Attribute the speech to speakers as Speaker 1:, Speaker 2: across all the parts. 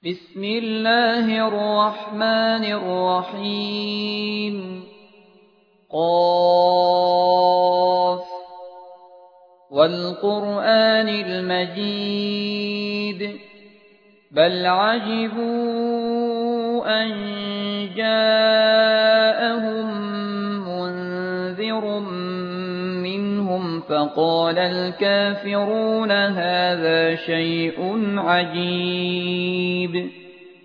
Speaker 1: بسم الله الرحمن الرحيم قاف والقرآن المجيد بل عجبوا أن جاءهم منذر منهم فقال الكافرون هذا شيء عجيب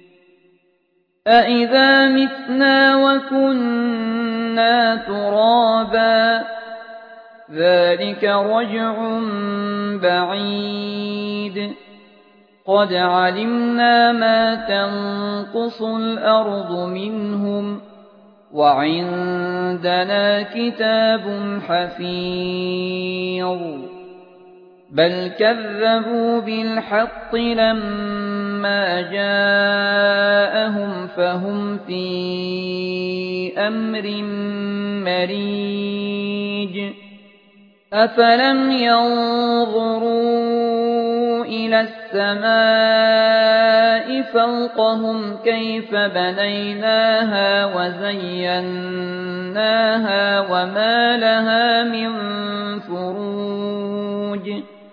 Speaker 1: أإذا متنا وكنا ترابا ذلك رجع بعيد قد علمنا ما تنقص الأرض منهم وعندنا كتاب حفيظ بل كذبوا بالحق لما جاءهم فهم في أمر مريج أفلم ينظروا إلى السماء فوقهم كيف بنيناها وزيناها وما لها من فروج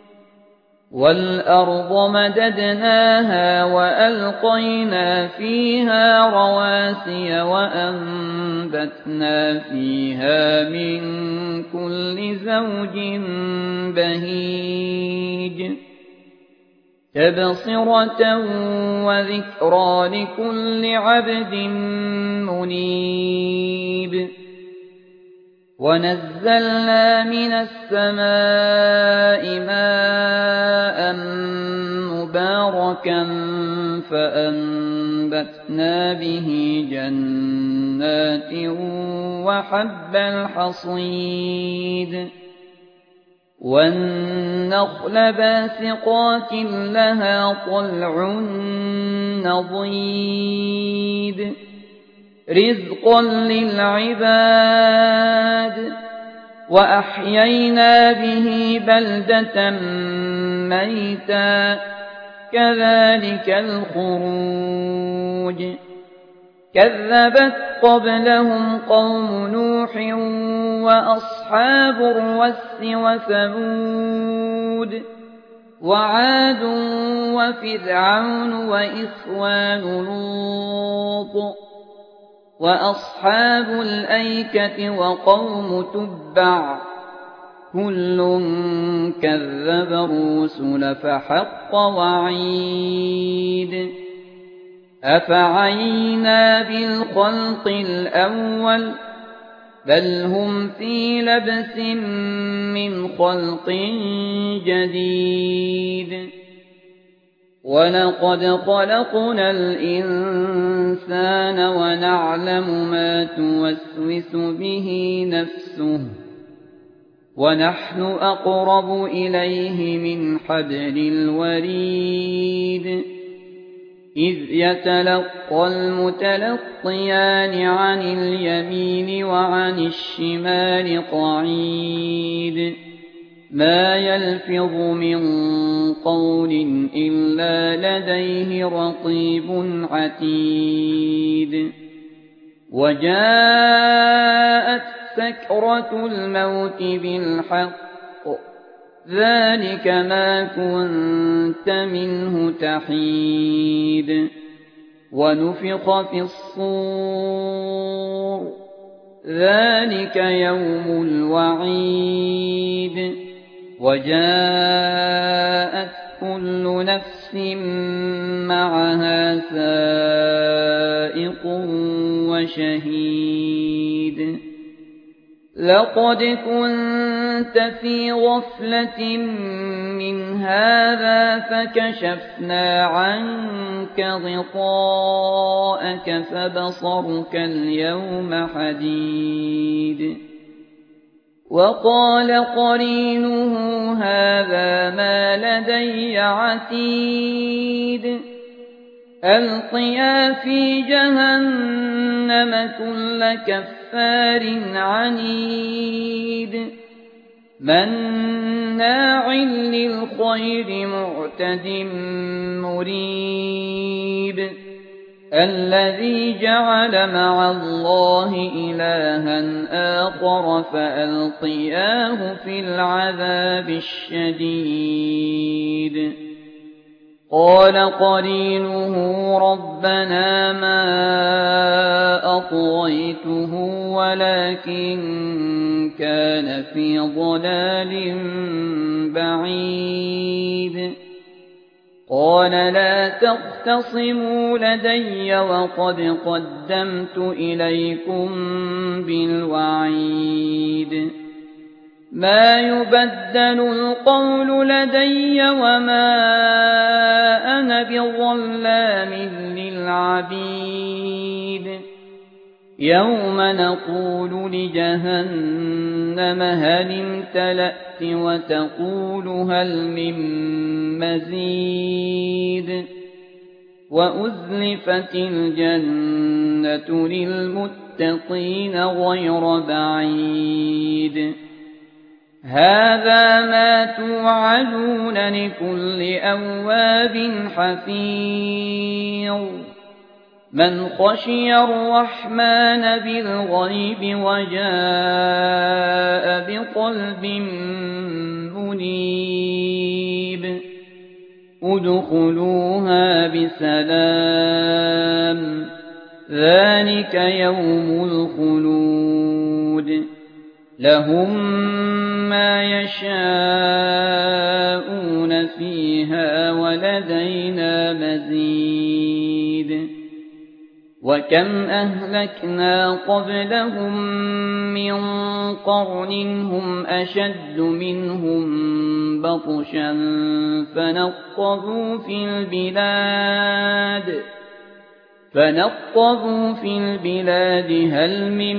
Speaker 1: والأرض مددناها وألقينا فيها رواسي وأنبتنا فيها من كل زوج بهيج تبصرة وذكرى لكل عبد منيب ونزلنا من السماء ماء مباركا فأنبتنا به جنات وحب الحصيد والنخل باسقات لها طلع نضيد رزقا للعباد وأحيينا به بلدة ميتا كذلك الخروج كذبت قبلهم قوم نوح وأصحاب الرس وثمود وعاد وفرعون وإخوان لوط وأصحاب الأيكة وقوم تبع كل كذب الرسل فحق وعيد أفعينا بالخلق الأول بل هم في لبس من خلق جديد ولقد خلقنا الإنسان ونعلم ما توسوس به نفسه ونحن أقرب إليه من حبل الوريد إذ يتلقى المتلقيان عن اليمين وعن الشمال قعيد ما يلفظ من قول إلا لديه رقيب عتيد وجاءت سكرة الموت بالحق ذلك ما كنت منه تحيد ونفخ في الصور ذلك يوم الوعيد وجاءت كل نفس معها سائق وشهيد لقد كنت في غفلة من هذا فكشفنا عنك غطاءك فبصرك اليوم حديد وقال قرينه هذا ما لدي عتيد ألقيا في جهنم كل كفار عنيد مناع للخير معتد مريب الذي جعل مع الله إلها آخر فألقياه في العذاب الشديد قال قرينه ربنا ما أطغيته ولكن كان في ضلال بعيد قال لا تختصموا لدي وقد قدمت إليكم بالوعيد ما يبدل القول لدي وما أنا بظلام للعبيد يوم نقول لجهنم هل امتلأت وتقول هل من مزيد وأزلفت الجنة للمتقين غير بعيد هذا ما توعدون لكل أواب حفيظ من خشي الرحمن بالغيب وجاء بقلب منيب ادخلوها بسلام ذلك يوم الخلود لهم ما يشاءون فيها ولدينا مزيد وكم أهلكنا قبلهم من قرن هم أشد منهم بطشا فنقبوا في البلاد هل من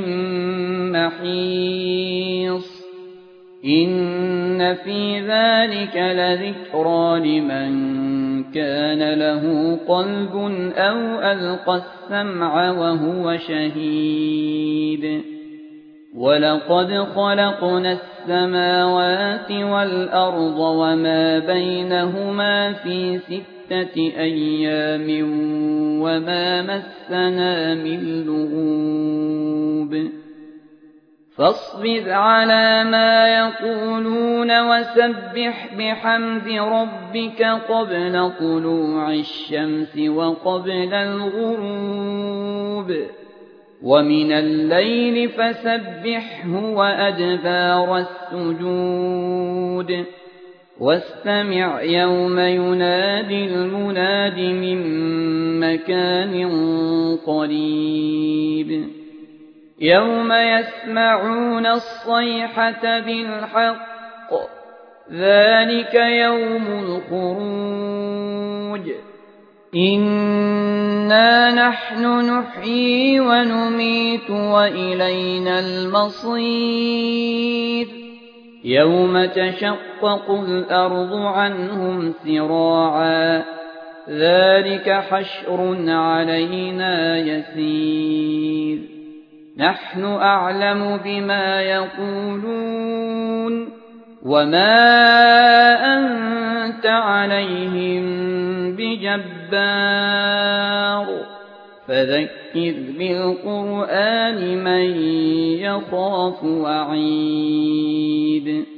Speaker 1: محيص إن في ذلك لذكرى لمن كان له قلب أو ألقى السمع وهو شهيد ولقد خلقنا السماوات والأرض وما بينهما في 6 أيام وما مسنا من لغوب فاصبر على ما يقولون وسبح بحمد ربك قبل طلوع الشمس وقبل الغروب ومن الليل فسبحه وأدبار السجود واستمع يوم ينادي المناد من مكان قريب يوم يسمعون الصيحة بالحق ذلك يوم الخروج إنا نحن نحيي ونميت وإلينا المصير يوم تشقق الأرض عنهم سراعا ذلك حشر علينا يسير نحن أعلم بما يقولون وما أنت عليهم بجبار فذكر بالقرآن من يخاف وعيد